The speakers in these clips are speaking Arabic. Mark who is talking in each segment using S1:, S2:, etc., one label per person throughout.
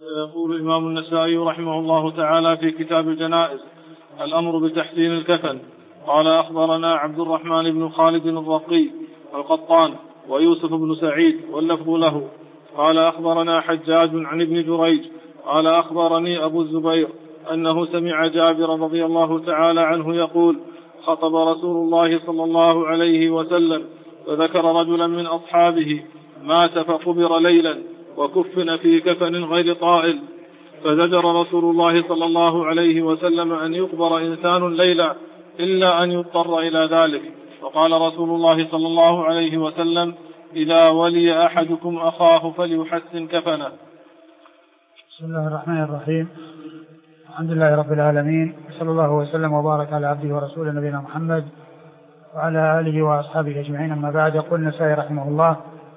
S1: يقول الإمام النسائي رحمه الله تعالى في كتاب الجنائز: الأمر بتحسين الكفن. قال: أخبرنا عبد الرحمن بن خالد الرقي القطان ويوسف بن سعيد واللفظ له. قال: أخبرنا حجاج عن ابن جريج قال: أخبرني أبو الزبير أنه سمع جابر رضي الله تعالى عنه يقول: خطب رسول الله صلى الله عليه وسلم فذكر رجلا من أصحابه مات فقبر ليلا وكفن في كفن غير طائل، فزجر رسول الله صلى الله عليه وسلم أن يقبر إنسان ليلا إلا أن يضطر إلى ذلك. وقال رسول الله صلى الله عليه وسلم: إذا ولي أحدكم أخاه فليحسن كفنه.
S2: بسم الله الرحمن الرحيم. الحمد لله رب العالمين، صلى الله وسلم وبارك على عبده ورسوله نبينا محمد وعلى آله وأصحابه أجمعين. أما بعد، يقول النسائي رحمه الله: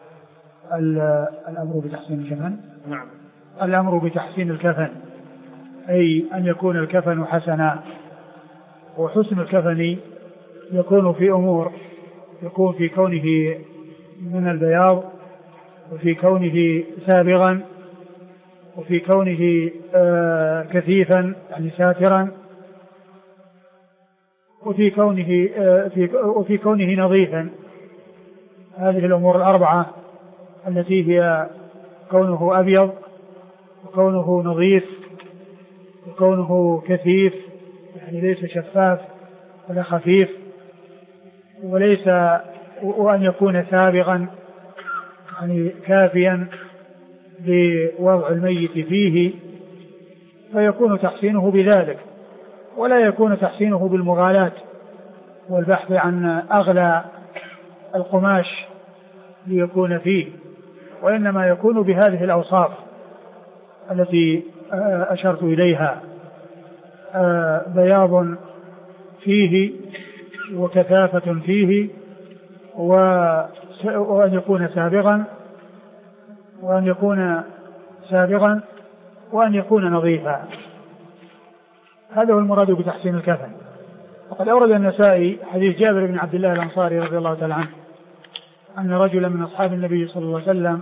S2: الأمر بتحسين الكفن.
S1: نعم.
S2: الأمر بتحسين الكفن أي أن يكون الكفن حسنا. وحسن الكفن يكون في أمور: يكون في كونه من البياض، وفي كونه سابغا، وفي كونه كثيفا يعني ساترا، وفي كونه نظيفا. هذه الأمور الأربعة التي هي كونه أبيض، وكونه نظيف، وكونه كثيف يعني ليس شفاف ولا خفيف، وأن يكون سابغا يعني كافيا بوضع الميت فيه، فيكون تحسينه بذلك. ولا يكون تحسينه بالمغالاة والبحث عن أغلى القماش ليكون فيه، وإنما يكون بهذه الأوصاف التي أشرت إليها: بياض فيه، وكثافة فيه، وأن يكون سابغا، وأن يكون نظيفا. هذا هو المراد بتحسين الكفن. وقد أورد النسائي حديث جابر بن عبد الله الأنصاري رضي الله تعالى عنه أن رجلا من أصحاب النبي صلى الله عليه وسلم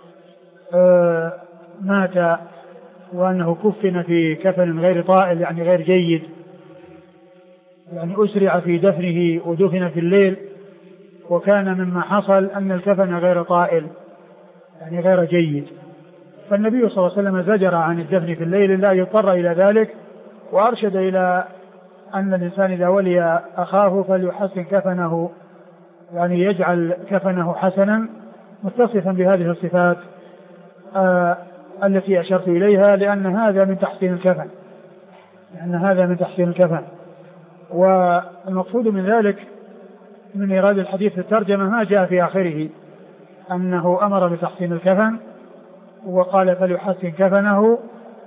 S2: مات، وأنه كفن في كفن غير طائل يعني غير جيد، يعني أسرع في دفنه ودفن في الليل، وكان مما حصل أن الكفن غير طائل يعني غير جيد. فالنبي صلى الله عليه وسلم زجر عن الدفن في الليل لا يضطر إلى ذلك، وأرشد إلى أن الإنسان إذا ولي أخاه فليحسن كفنه، يعني يجعل كفنه حسنا متصفا بهذه الصفات التي أشرت إليها، لأن هذا من تحسين الكفن. والمقصود من ذلك من إيراد الحديث في الترجمة ما جاء في آخره أنه أمر بتحسين الكفن وقال فليحسن كفنه،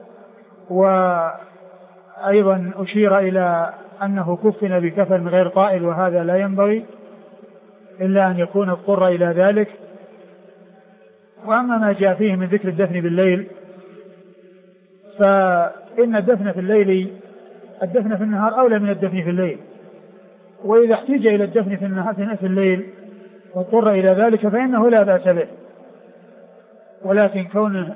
S2: وأيضا أشير إلى أنه كفن بكفن غير طائل، وهذا لا ينبغي إلا أن يكون اضطر إلى ذلك. وأما ما جاء فيه من ذكر الدفن بالليل، فإن الدفن في النهار أولى من الدفن في الليل، وإذا احتيج إلى الدفن في الليل واضطر إلى ذلك فإنه لا بأس به. ولكن كونه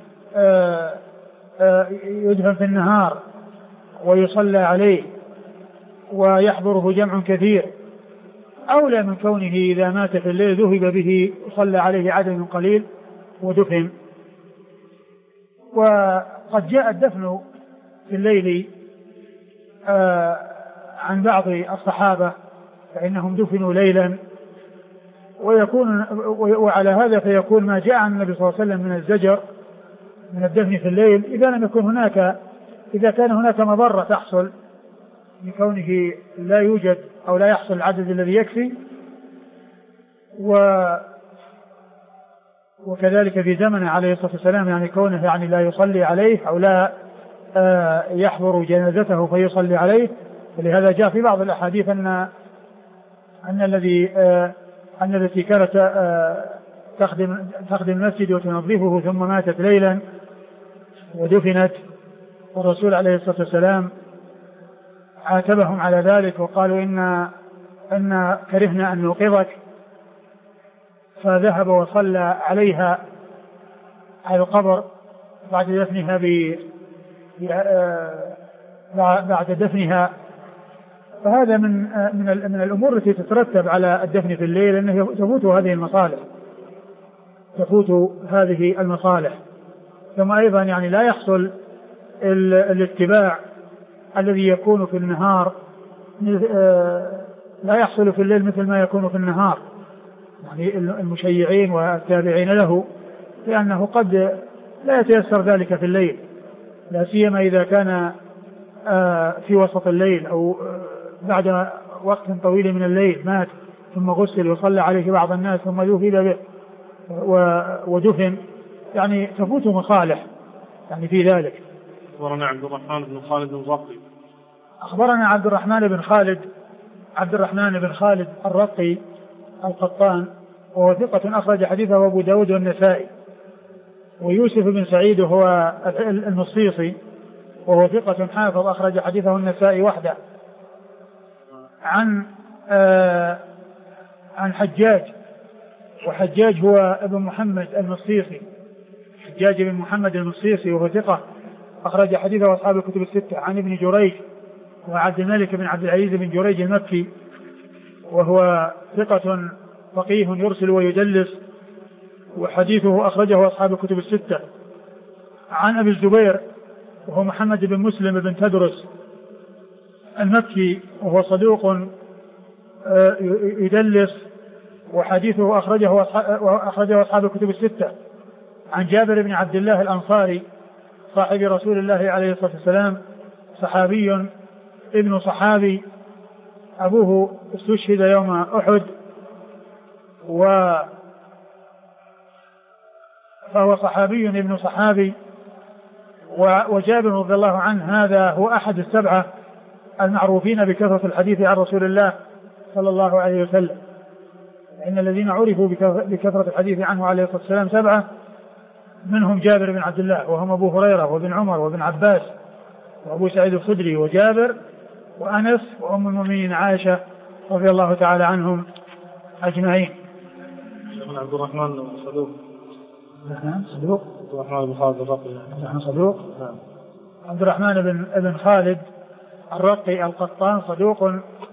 S2: يدفن في النهار ويصلى عليه ويحضره جمع كثير أولى من كونه إذا مات في الليل ذهب به وصلى عليه عدد قليل ودفن. وقد جاء الدفن في الليل عن بعض الصحابة فإنهم دفنوا ليلا، وعلى هذا فيكون ما جاء عن النبي صلى الله عليه وسلم من الزجر من الدفن في الليل إذا كان هناك مضرة تحصل لكونه لا يوجد أو لا يحصل العدد الذي يكفي. وكذلك في زمن عليه الصلاة والسلام يعني كونه يعني لا يصلي عليه أو لا يحضر جنازته فيصلي عليه. ولهذا جاء في بعض الأحاديث أن التي كانت تخدم المسجد وتنظفه ثم ماتت ليلا ودفنت، والرسول عليه الصلاة والسلام عاتبهم على ذلك وقالوا إن كرهنا أن نوقظك، فذهب وصلى عليها على القبر بعد دفنها. فهذا من الأمور التي تترتب على الدفن في الليل، أنه تفوت هذه المصالح. ثم أيضا يعني لا يحصل الاتباع الذي يكون في النهار، لا يحصل في الليل مثل ما يكون في النهار، يعني المشيعين والتابعين له، لأنه قد لا يتيسر ذلك في الليل، لا سيما إذا كان في وسط الليل أو بعد وقت طويل من الليل مات ثم غسل وصلى عليه بعض الناس ثم دفن به ودفن، يعني تفوت مصالح يعني في ذلك.
S1: أخبرنا عبد الرحمن بن خالد الرقي.
S2: أخبرنا عبد الرحمن بن خالد الرقي القطان، وهو ثقة أخرج حديثه أبو داود والنسائي. ويوسف بن سعيد هو المصيصي، وهو ثقة حافظ أخرج حديثه النسائي وحده. عن حجاج، وحجاج هو ابن محمد المصيصي، حجاج بن محمد المصيصي، وهو ثقة أخرج حديثه أصحاب الكتب الستة. عن ابن جريج وعبد الملك بن عبد العزيز بن جريج المكي، وهو ثقة فقيه يرسل ويدلس، وحديثه أخرجه أصحاب الكتب الستة. عن أبي الزبير وهو محمد بن مسلم بن تدرس المكي، وهو صدوق يدلس، وحديثه أخرجه أصحاب الكتب الستة. عن جابر بن عبد الله الأنصاري صاحب رسول الله عليه الصلاة والسلام، صحابي ابن صحابي، أبوه استشهد يوم أحد، فهو صحابي ابن صحابي. وجابر رضي الله عنه هذا هو أحد السبعة المعروفين بكثرة الحديث عن رسول الله صلى الله عليه وسلم، إن الذين عرفوا بكثرة الحديث عنه عليه الصلاة والسلام سبعة، منهم جابر بن عبد الله، وهم أبو هريرة وابن عمر وابن عباس وأبو سعيد الخدري وجابر وأنس وأم المؤمنين عائشة رضي الله تعالى عنهم أجمعين.
S1: عبد الرحمن صدوق.
S2: صدوق.
S1: عبد الرحمن بن خالد الرقي.
S2: صدوق. عبد الرحمن بن خالد الرقي القطان صدوق،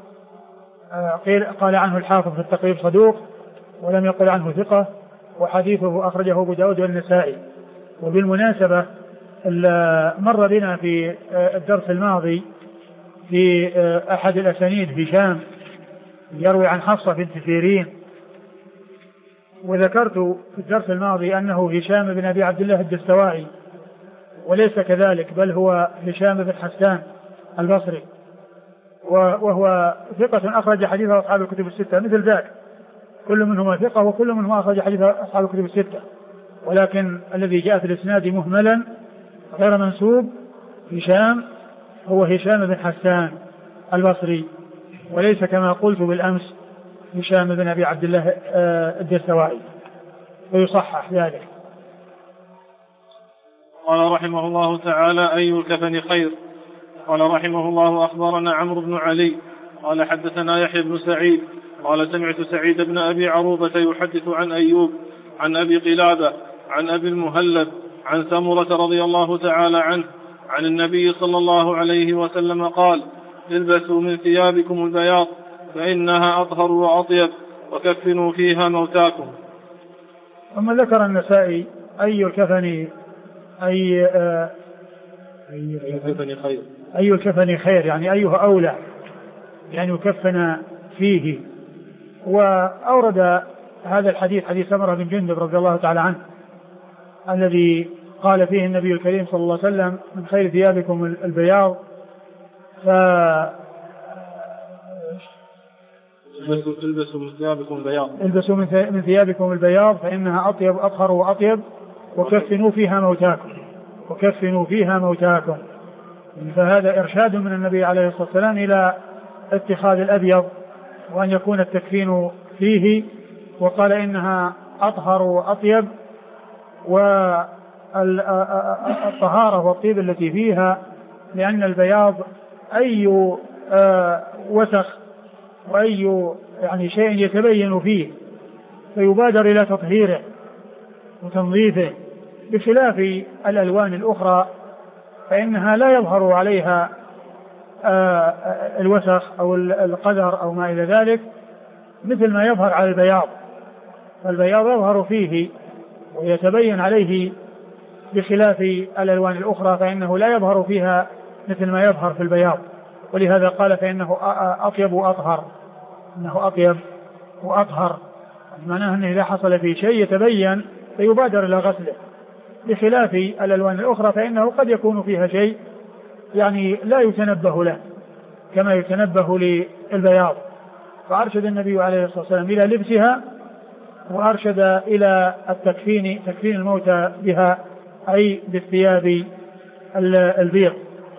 S2: قال عنه الحافظ في التقريب صدوق، ولم يقل عنه ثقة، وحديثه أخرجه أبو داود والنسائي. وبالمناسبة مر بنا في الدرس الماضي في أحد الأسانيد هشام يروي عن حفصة بنت سيرين، وذكرت في الدرس الماضي أنه هشام بن أبي عبد الله الدستوائي، وليس كذلك، بل هو هشام بن حسان البصري، وهو ثقة أخرج حديث أصحاب الكتب الستة مثل ذاك، كل منهما ثقة وكل منهما أخرج حديث أصحاب الكتب الستة، ولكن الذي جاء في الإسناد مهملا غير منسوب هشام هو هشام بن حسان البصري، وليس كما قلت بالأمس هشام بن أبي عبد الله الدستوائي، ويصحح ذلك.
S1: قال رحمه الله تعالى: أي الكفن خير؟ قال رحمه الله: أخبرنا عمرو بن علي قال حدثنا يحيى بن سعيد قال سمعت سعيد بن أبي عروبة يحدث عن أيوب عن أبي قلابة عن أبي المهلب عن سمرة رضي الله تعالى عنه عن النبي صلى الله عليه وسلم قال: البسوا من ثيابكم البياض فإنها أطهر وأطيب وكفنوا فيها موتاكم.
S2: ثم ذكر النسائي أي الكفن أي الكفن خير، يعني أيها أولى يعني يكفن فيه. وأورد هذا الحديث حديث سمرة بن جندب رضي الله تعالى عنه الذي قال فيه النبي الكريم صلى الله عليه وسلم: من خير ثيابكم البياض،
S1: البسوا من ثيابكم البياض،
S2: البسوا من ثيابكم البياض فإنها أطهر وأطيب وكفنوا فيها موتاكم. فهذا إرشاد من النبي عليه الصلاة والسلام إلى اتخاذ الأبيض وأن يكون التكفين فيه، وقال إنها أطهر وأطيب، والطهارة والطيب التي فيها، لأن البياض أي وسخ وأي يعني شيء يتبين فيه فيبادر إلى تطهيره وتنظيفه بخلاف الألوان الأخرى فإنها لا يظهر عليها الوسخ أو القذر أو ما إلى ذلك مثل ما يظهر على البياض، فالبياض يظهر فيه ويتبين عليه بخلاف الألوان الأخرى فإنه لا يظهر فيها مثل ما يظهر في البياض. ولهذا قال فإنه أطيب وأطهر، إنه أطيب وأطهر، معناه أنه إذا حصل فيه شيء يتبين فيبادر إلى غسله، بخلاف الألوان الأخرى فإنه قد يكون فيها شيء يعني لا يتنبه له كما يتنبه للبياض. فأرشد النبي عليه الصلاة والسلام إلى لبسها، وأرشد إلى تكفين الموتى بها، أي بالثياب البيض.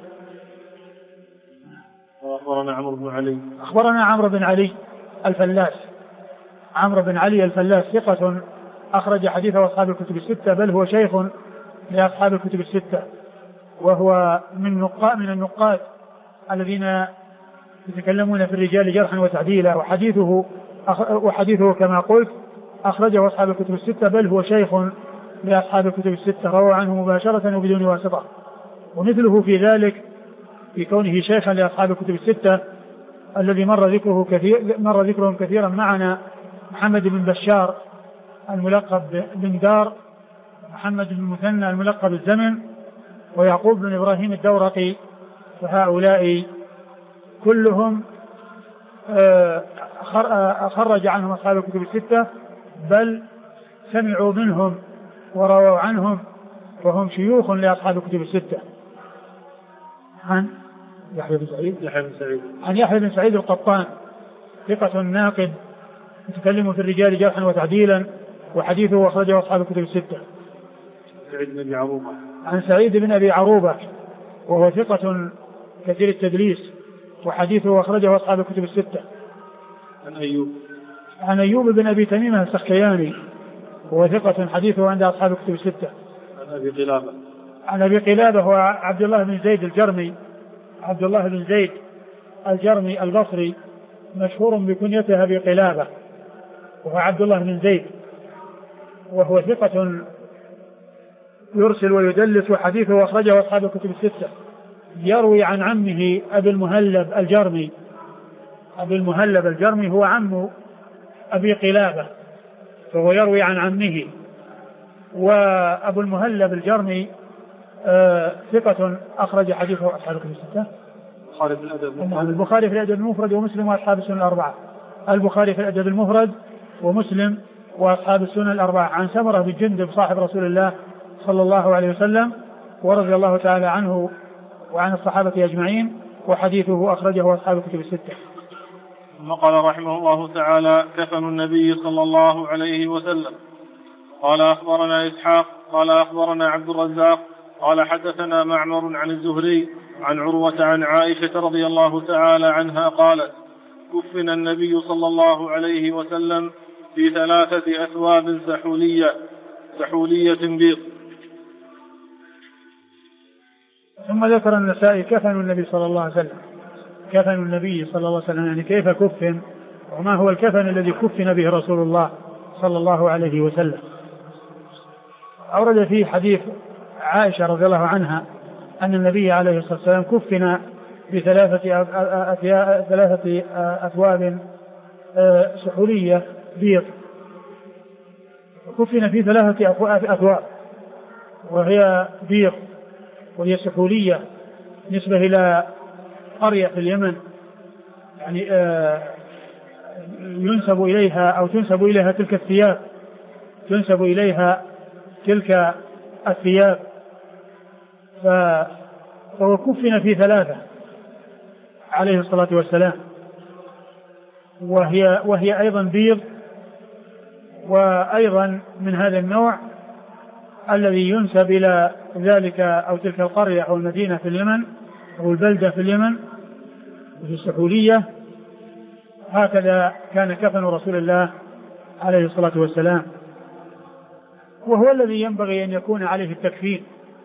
S1: أخبرنا
S2: عمرو بن علي الفلاس. عمرو بن علي الفلاس ثقة أخرج حديثه أصحاب الكتب الستة، بل هو شيخ لأصحاب الكتب الستة، وهو من النقاد الذين يتكلمون في الرجال جرحا وتعديلا، وحديثه كما قلت أخرجه أصحاب الكتب الستة، بل هو شيخ لأصحاب الكتب الستة، روى عنه مباشرة وبدون واسطة. ومثله في ذلك في كونه شيخا لأصحاب الكتب الستة الذي مر ذكرهم كثيرا معنا محمد بن بشار الملقب بن دار، محمد بن مثنى الملقب الزمن، ويعقوب بن إبراهيم الدورقي، فهؤلاء كلهم خرج عنهم أصحاب الكتب الستة، بل سمعوا منهم ورووا عنهم، وهم شيوخ لأصحاب الكتب الستة. عن يحيى بن سعيد القطان ثقة ناقد يتكلم في الرجال جرحا وتعديلا، وحديثه أخرجه أصحاب الكتب الستة. عن سعيد بن أبي عروبة وهو ثقة كثير التدليس، وحديثه أخرجه أصحاب الكتب الستة. عن أيوب بن أبي تميمة السختياني وهو ثقة حديثه عند أصحاب الكتب الستة. عن أبي قلابة هو عبد الله بن زيد الجرمي البصري، مشهور بكنيته أبي قلابة، وهو عبد الله بن زيد، وهو ثقة يرسل ويدلس، وحديثه أخرجه أصحاب الكتب الستة. يروي عن عمه أبي المهلب الجرمي هو عم أبي قلابة، فهو يروي عن عمه. وأبو المهلب الجرمي ثقة أخرج حديثه أصحاب الكتب الستة. البخاري في الأدب المفرد ومسلم وأصحاب السنن الأربعة. البخاري في الأدب المفرد ومسلم وأصحاب السنن الأربعة. عن سمرة بن جندب صاحب رسول الله صلى الله عليه وسلم ورضي الله تعالى عنه وعن الصحابة أجمعين، وحديثه أخرجه أصحاب الكتب الستة.
S1: ثم قال رحمه الله تعالى: كفن النبي صلى الله عليه وسلم. قال أخبرنا إسحاق قال أخبرنا عبد الرزاق قال حدثنا معمر عن الزهري عن عروة عن عائشة رضي الله تعالى عنها قالت: كفن النبي صلى الله عليه وسلم في 3 أثواب سحولية بيض.
S2: ثم ذكر النسائي كفن النبي صلى الله عليه وسلم، يعني كيف كفن وما هو الكفن الذي كفن به رسول الله صلى الله عليه وسلم. أورد فيه حديث عائشة رضي الله عنها أن النبي عليه الصلاة والسلام كفن ب3 أثواب سحولية بيض، كفن في 3 أثواب وهي بيض، وهي سحولية نسبة إلى قرية في اليمن، يعني ينسب إليها أو تنسب إليها تلك الثياب، فهو كفن في 3 عليه الصلاة والسلام، وهي أيضا بيض، وأيضا من هذا النوع الذي ينسب إلى ذلك أو تلك القرية أو المدينة في اليمن أو البلدة في اليمن في السحولية. هكذا كان كفن رسول الله عليه الصلاة والسلام، وهو الذي ينبغي أن يكون عليه التكفين،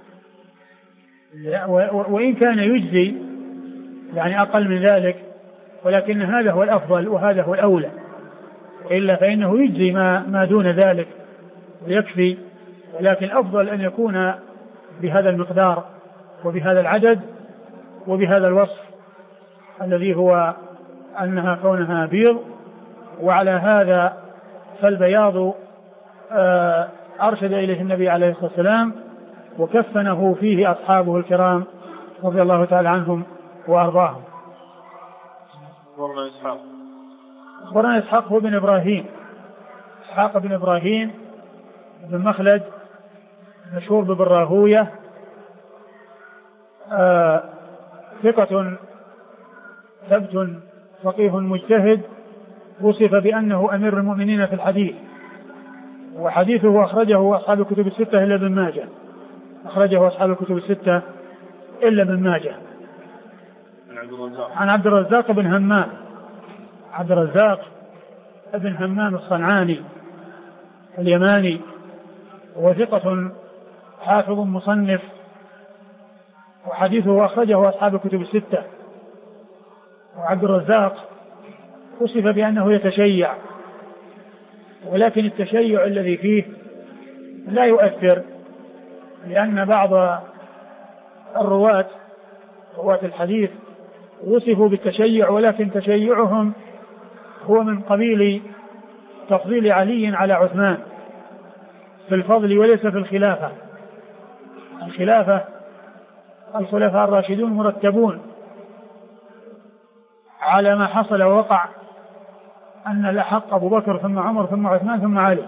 S2: وإن كان يجزي يعني أقل من ذلك، ولكن هذا هو الأفضل وهذا هو الأولى، إلا فإنه يجزي ما دون ذلك ويكفي ولكن الأفضل أن يكون بهذا المقدار وبهذا العدد وبهذا الوصف الذي هو أنها كونها بيض. وعلى هذا فالبياض أرشد إليه النبي عليه الصلاة والسلام وكفنه فيه أصحابه الكرام رضي الله تعالى عنهم وأرضاهم. أخبرنا إسحاق هو بن إبراهيم، إسحاق بن إبراهيم بن مخلد مشهور بابن راهوية، ثقة ثبت فقيه مجتهد، وصف بأنه أمير المؤمنين في الحديث، وحديثه أخرجه أصحاب الكتب الستة إلا ابن ماجه، أخرجه أصحاب الكتب الستة إلا ابن ماجه. عن عبد الرزاق بن همام، عبد الرزاق بن همام الصنعاني اليماني، وثقة حافظ مصنف، وحديثه أخرجه أصحاب الكتب الستة. وعبد الرزاق وصف بأنه يتشيع، ولكن التشيع الذي فيه لا يؤثر، لأن بعض الرواة الحديث وصفوا بالتشيع، ولكن تشيعهم هو من قبيل تفضيل علي على عثمان في الفضل وليس في الخلافة. الخلفاء الراشدون مرتبون على ما حصل ووقع، أن الأحق أبو بكر ثم عمر ثم عثمان ثم علي.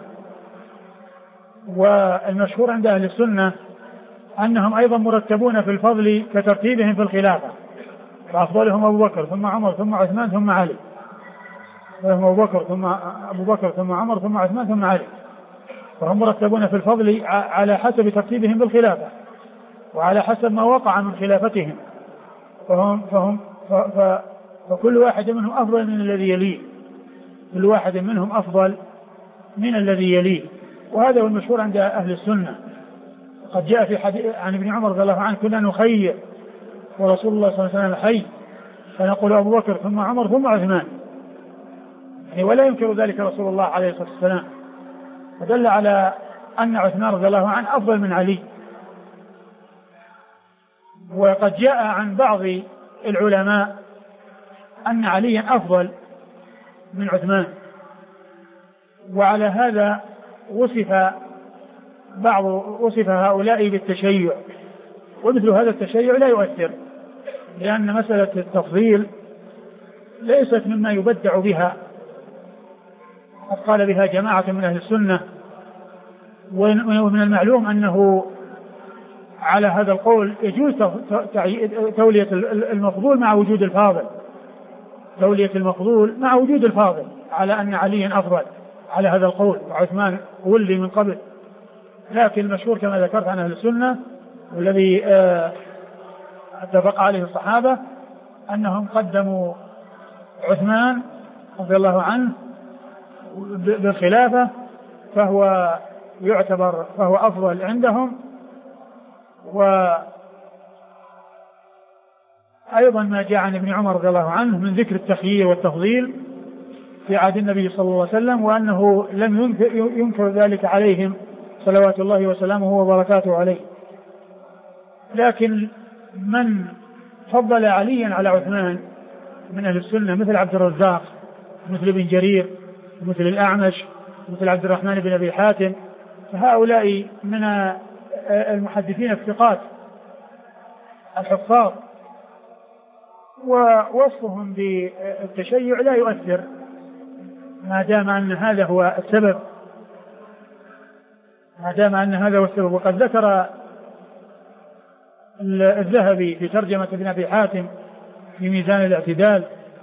S2: والمشهور عند أهل السنة أنهم أيضا مرتبون في الفضل كترتيبهم في الخلافة، فأفضلهم أبو بكر ثم عمر ثم عثمان ثم علي، أبو بكر ثم عمر ثم عثمان ثم علي، فهم مرتبون في الفضل على حسب ترتيبهم بالخلافة وعلى حسب ما وقع من خلافتهم، فكل واحد منهم أفضل من الذي يليه، كل واحد منهم أفضل من الذي يليه. وهذا هو المشهور عند أهل السنة. قد جاء في حديث عن ابن عمر رضي الله عنه: كنا نخير ورسول الله صلى الله عليه وسلم حي، فنقول أبو بكر ثم عمر ثم عثمان، يعني ولا ينكر ذلك رسول الله عليه الصلاة والسلام، فدل على أن عثمان رضي الله عنه أفضل من علي. وقد جاء عن بعض العلماء أن عليا أفضل من عثمان، وعلى هذا وصف هؤلاء بالتشيع، ومثل هذا التشيع لا يؤثر، لأن مسألة التفضيل ليست مما يبدع بها، قد قال بها جماعة من أهل السنة، ومن المعلوم أنه على هذا القول يجوز تولية المفضول مع وجود الفاضل، تولية المفضول مع وجود الفاضل، على أن عليا أفضل على هذا القول، وعثمان ولي من قبل. لكن المشهور كما ذكرت عن أهل السنة والذي اتفق عليه الصحابة أنهم قدموا عثمان رضي الله عنه بالخلافة، فهو يعتبر فهو أفضل عندهم. وأيضا ما جاء عن ابن عمر رضي الله عنه من ذكر التخيير والتفضيل في عهد النبي صلى الله عليه وسلم، وأنه لم ينكر ذلك عليهم صلوات الله وسلامه وبركاته عليه. لكن من فضل عليا على عثمان من أهل السنة مثل عبد الرزاق، مثل ابن جرير، مثل الأعمش، مثل عبد الرحمن بن أبي حاتم، فهؤلاء من المحدثين الثقات الحفاظ، ووصفهم بالتشيع لا يؤثر ما دام أن هذا هو السبب، وقد ذكر الذهبي في ترجمة ابن أبي حاتم في ميزان الاعتدال،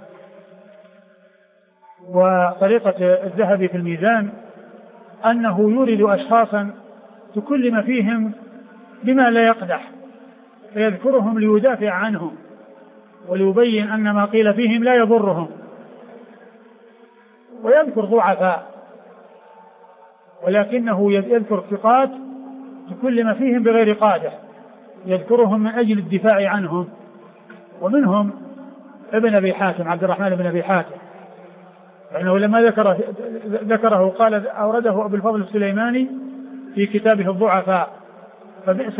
S2: وطريقة الذهبي في الميزان أنه يورد أشخاصا تكلم فيهم بما لا يقدح، فيذكرهم ليدافع عنهم وليبين أن ما قيل فيهم لا يضرهم، ويذكر ضعفاء، ولكنه يذكر ثقات تكلم فيهم بغير قادح، يذكرهم من أجل الدفاع عنهم. ومنهم ابن أبي حاتم، عبد الرحمن بن أبي حاتم، لأنه لما ذكره قال أورده أبو الفضل السليماني في كتابه الضعفاء فبئس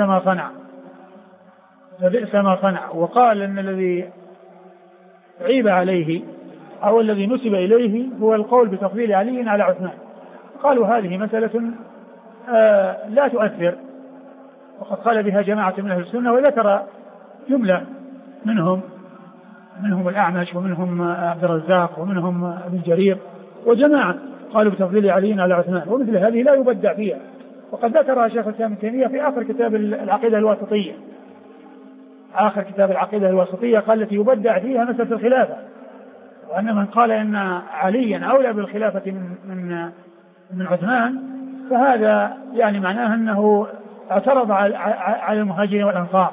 S2: ما صنع. وقال أن الذي عيب عليه أو الذي نسب إليه هو القول بتفضيل علي على عثمان. قالوا هذه مسألة لا تؤثر، وقد قال بها جماعة من أهل السنة، وذكر جملة منهم الأعمش ومنهم عبد الرزاق ومنهم ابن جرير وجماعة قالوا بتفضيل علي على عثمان، ومثل هذه لا يبدع فيها. وقد ذكرها شيخ الإسلام ابن تيمية في آخر كتاب العقيدة الواسطية، آخر كتاب العقيدة الواسطية قال التي يبدع فيها مسألة الخلافة، وأن من قال إن عليا أولى بالخلافة من عثمان فهذا يعني معناه أنه اعترض على المهاجرين والأنصار،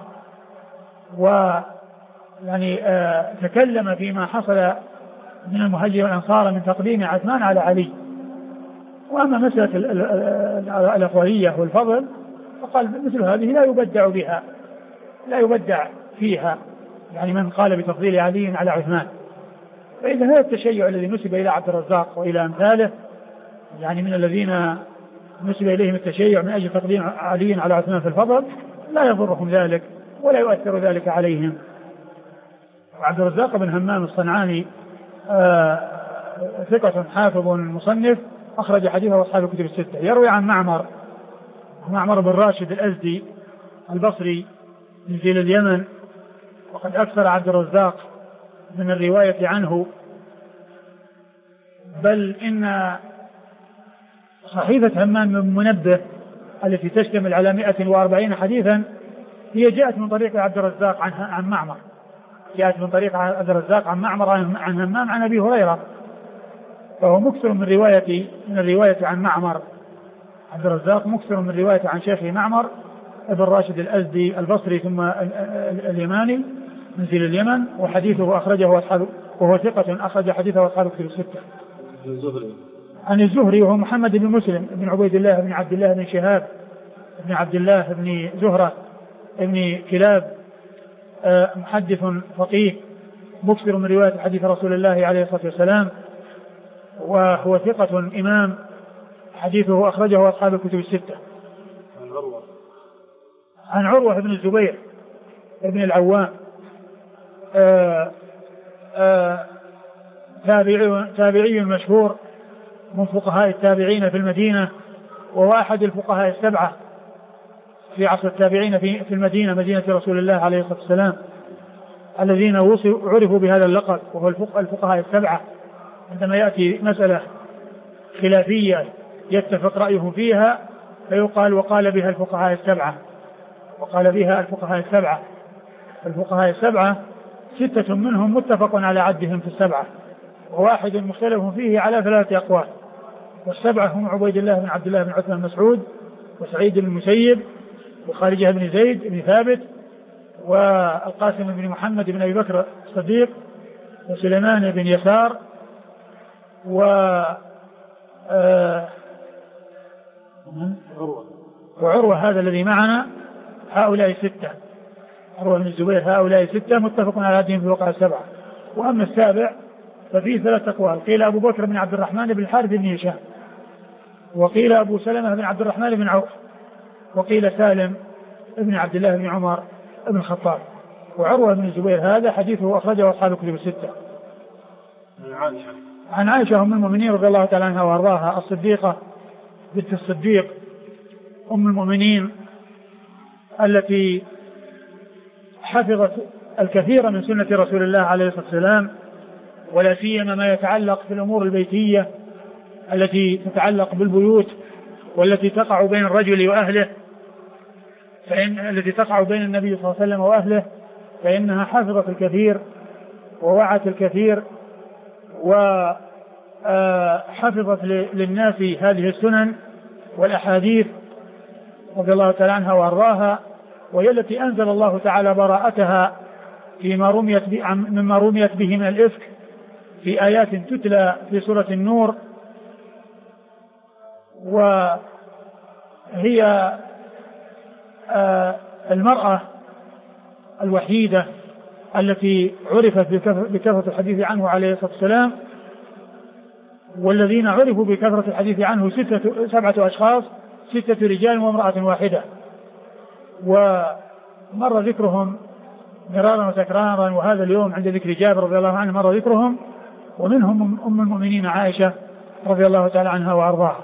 S2: ويعني تكلم فيما حصل من المهاجرين والأنصار من تقديم عثمان على علي. وأما مسألة الأفضلية والفضل فقال مثل هذه لا يبدع فيها، يعني من قال بتفضيل علي على عثمان. فإذا هذا التشيع الذي نسب إلى عبد الرزاق وإلى أمثاله، يعني من الذين نسب إليهم التشيع من أجل تقديم علي على عثمان في الفضل، لا يضرهم ذلك ولا يؤثر ذلك عليهم. وعبد الرزاق بن همام الصنعاني ثقة حافظ مصنف أخرج حديثه أصحاب الكتب الستة. يروي عن معمر بن راشد الأزدي البصري نزيل اليمن، وقد أكثر عبد الرزاق من الرواية عنه، بل إن صحيفة همام بن منبه التي تشتمل على 140 حديثا هي جاءت من طريق عبد الرزاق عن معمر، جاءت من طريق عبد الرزاق عن معمر عن همام عن أبي هريرة، فهو مكثر من الرواية عن معمر. عبد الرزاق مكثر من رواية عن شيخه معمر ابن راشد الأزدي البصري ثم اليماني نزيل اليمن، وحديثه أخرجه أصحاب، وهو ثقة أخرج حديثه أصحاب الكتب الستة. عن الزهري وهو محمد بن مسلم بن عبيد الله بن عبد الله بن شهاب بن عبد الله بن زهرة بن كلاب، محدث فقيه مكثر من رواية حديث رسول الله عليه الصلاة والسلام، وهو ثقة إمام حديثه أخرجه أصحاب الكتب الستة. عن عروة بن الزبير بن العوام تابعي مشهور من فقهاء التابعين في المدينة، وهو أحد الفقهاء السبعة في عصر التابعين في المدينة، مدينة رسول الله عليه الصلاة والسلام، الذين عرفوا بهذا اللقب، وهو الفقهاء السبعة. عندما يأتي مسألة خلافية يتفق رأيهم فيها فيقال وقال بها الفقهاء السبعة. الفقهاء السبعة 6 منهم متفق على عدهم في السبعة، وواحد مختلف فيه على 3 أقوال. والسبعة هم عبيد الله بن عبد الله بن عثمان بن مسعود، وسعيد بن المسيب، وخارجة بن زيد بن ثابت، والقاسم بن محمد بن أبي بكر الصديق، وسليمان بن يسار، وعروة هذا الذي معنا. هؤلاء 6، عروة بن الزبير، هؤلاء 6 متفق على عدهم في الوقعة 7. وأما السابع ففيه 3 أقوال، قيل أبو بكر بن عبد الرحمن بن الحارث بن هشام، وقيل أبو سلمة بن عبد الرحمن بن عوف، وقيل سالم بن عبد الله بن عمر بن الخطاب. وعروة بن الزبير هذا حديثه أخرجه أصحاب الكتب الستة. عن عائشة أم المؤمنين رضي الله تعالى عنها وأرضاها، الصديقة بنت الصديق أم المؤمنين، التي حفظت الكثير من سنة رسول الله عليه الصلاة والسلام، ولا سيما ما يتعلق في الأمور البيتية التي تتعلق بالبيوت، والتي تقع بين الرجل وأهله، التي تقع بين النبي صلى الله عليه وسلم وأهله، فإنها حفظت الكثير ووعت الكثير، وحفظت للناس هذه السنن والأحاديث رضي الله تعالى عنها وأرضاها، وهي التي أنزل الله تعالى براءتها مما رميت به من الإفك في آيات تتلى في سورة النور. وهي المرأة الوحيدة التي عرفت بكثرة الحديث عنه عليه الصلاة والسلام، والذين عرفوا بكثرة الحديث عنه 7 أشخاص 6 رجال وامرأة واحدة، ومر ذكرهم مرارا وتكرارا، وهذا اليوم عند ذكر جابر رضي الله عنه مر ذكرهم، ومنهم أم المؤمنين عائشة رضي الله تعالى عنها وأرضاها.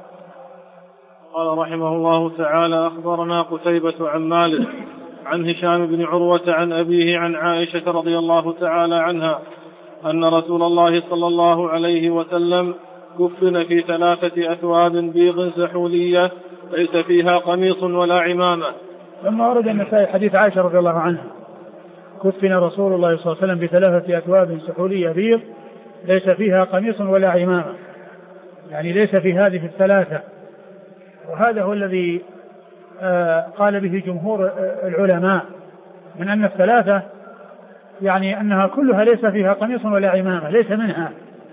S1: قال رحمه الله تعالى: أخبرنا قتيبة عن مالك عن هشام بن عروة عن أبيه عن عائشة رضي الله تعالى عنها أن رسول الله صلى الله عليه وسلم كفن في 3 أثواب بيض سحولية ليس فيها قميص ولا عمامة.
S2: ثم ورد النسائي حديث عائشة رضي الله عنها: كفن رسول الله صلى الله عليه وسلم ب3 أثواب سحولية بيض ليس فيها قميص ولا عمامة، يعني ليس في هذه ال3. وهذا هو الذي قال به جمهور العلماء من أن ال3 يعني أنها كلها ليس فيها قميص ولا عمامة، ليس منها.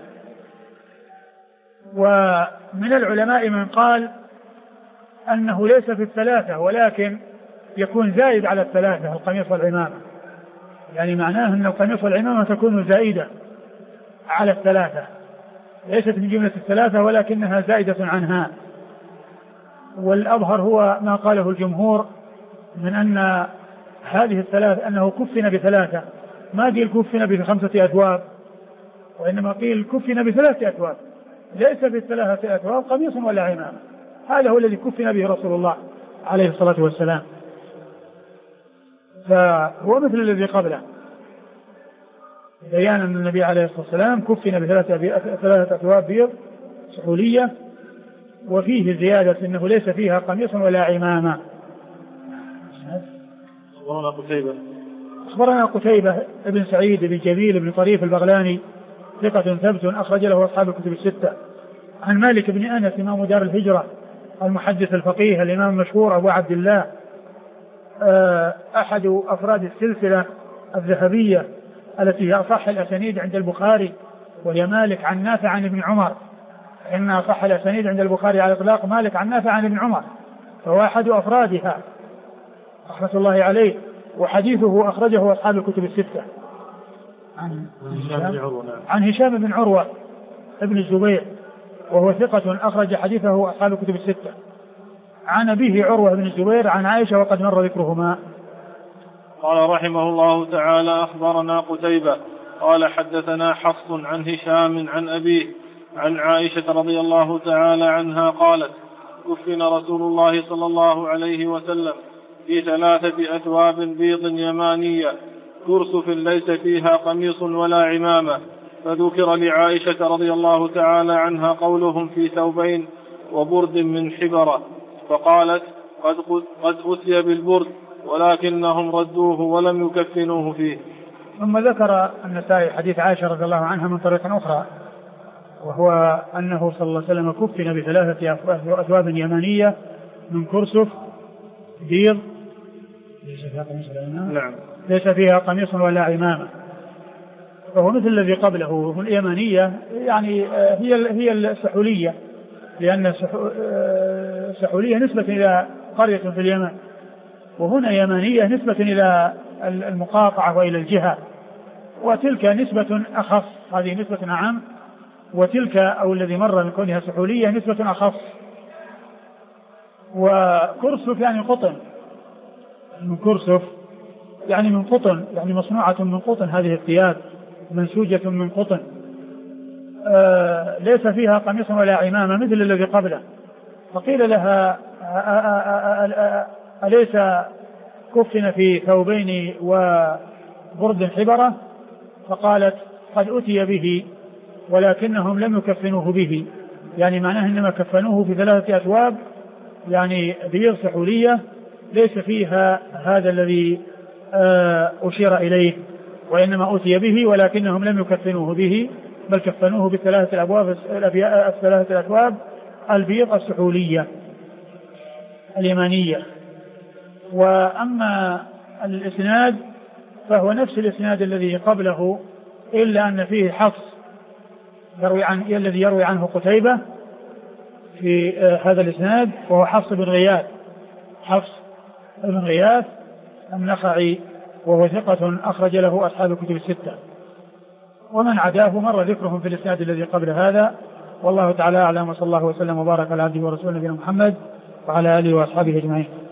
S2: ومن العلماء من قال أنه ليس في ال3 ولكن يكون زائد على ال3 القميص والعمامة، يعني معناه أن القميص والعمامة تكون زائدة على ال3، ليست من جملة ال3 ولكنها زائدة عنها. والأظهر هو ما قاله الجمهور من أن هذه ال3 أنه كفن ب3، ما قيل كفن ب5 أثواب، وإنما قيل كفن ب3 أثواب ليس في ال3 أثواب قميص ولا عمامة. هذا هو الذي كفن به رسول الله عليه الصلاة والسلام، فهو مثل الذي قبله، بيان أن النبي عليه الصلاة والسلام كفن ب3 أثواب بيض سحولية، وفيه زيادة أنه ليس فيها قميص ولا عمامة. أخبرنا قتيبة ابن سعيد بن جميل بن طريف البغلاني ثقة ثبت أخرج له أصحاب الكتب ال6. عن مالك بن أنس إمام دار الهجرة المحدث الفقيه الإمام المشهور أبو عبد الله، أحد أفراد السلسلة الذهبية التي هي أصح الأسانيد عند البخاري، وهي مالك عن نافع عن ابن عمر، إن أصح الأسانيد عند البخاري على الإطلاق مالك عن نافع عن ابن عمر، فهو أحد أفرادها رحمة الله عليه، وحديثه أخرجه أصحاب الكتب ال6. عن هشام بن عروة ابن الزبير وهو ثقة أخرج حديثه أصحاب الكتب ال6. عن أبيه عروة بن الزبير عن عائشة وقد مر ذكرهما.
S1: قال رحمه الله تعالى: أخبرنا قتيبة قال حدثنا حفص عن هشام عن أبيه عن عائشة رضي الله تعالى عنها قالت: كفن رسول الله صلى الله عليه وسلم في 3 أثواب بيض يمانية كرسف ليس فيها قميص ولا عمامة، فذكر لعائشة رضي الله تعالى عنها قولهم في ثوبين وبرد من حبرة، فقالت: قد أتي بالبرد ولكنهم ردوه ولم يكفنوه فيه.
S2: ثم ذكر النسائي حديث عائشة رضي الله عنها من طريق أخرى، وهو أنه صلى الله عليه وسلم كفن ب3 أثواب يمانية من كرسف بيض ليس فيها قميص ولا عمامة، فهو مثل الذي قبله. اليمانية يعني هي السحولية، لأن السحولية نسبة إلى قرية في اليمن، وهنا يمانية نسبة إلى المقاطعة وإلى الجهة، وتلك نسبة أخص، هذه نسبة أعم، وتلك أو الذي مر من كونها سحولية نسبة أخص. وكرسف يعني قطن، من كرسف يعني من قطن، يعني مصنوعة من قطن، هذه الثياب منسوجة من قطن، ليس فيها قميص ولا عمامة مثل الذي قبله. فقيل لها: أليس كفن في ثوبين وبرد حبرة؟ فقالت: قد أتي به ولكنهم لم يكفنوه به، يعني معناه إنما كفنوه في 3 أثواب يعني بيض سحولية ليس فيها هذا الذي أشير إليه، وإنما أتي به ولكنهم لم يكفنوه به، بل كفنوه ب3 أثواب البيض السحولية اليمانية. وأما الإسناد فهو نفس الإسناد الذي قبله، إلا أن فيه حفص الذي يروي عنه قتيبة في هذا الإسناد، وهو حفص بن غياث النخعي، وهو ثقة أخرج له أصحاب الكتب ال6. ومن عداه مر ذكرهم في الإسناد الذي قبل هذا. والله تعالى أعلم، وصلى الله وسلم وبارك على عبده ورسوله نبينا محمد وعلى آله وأصحابه أجمعين.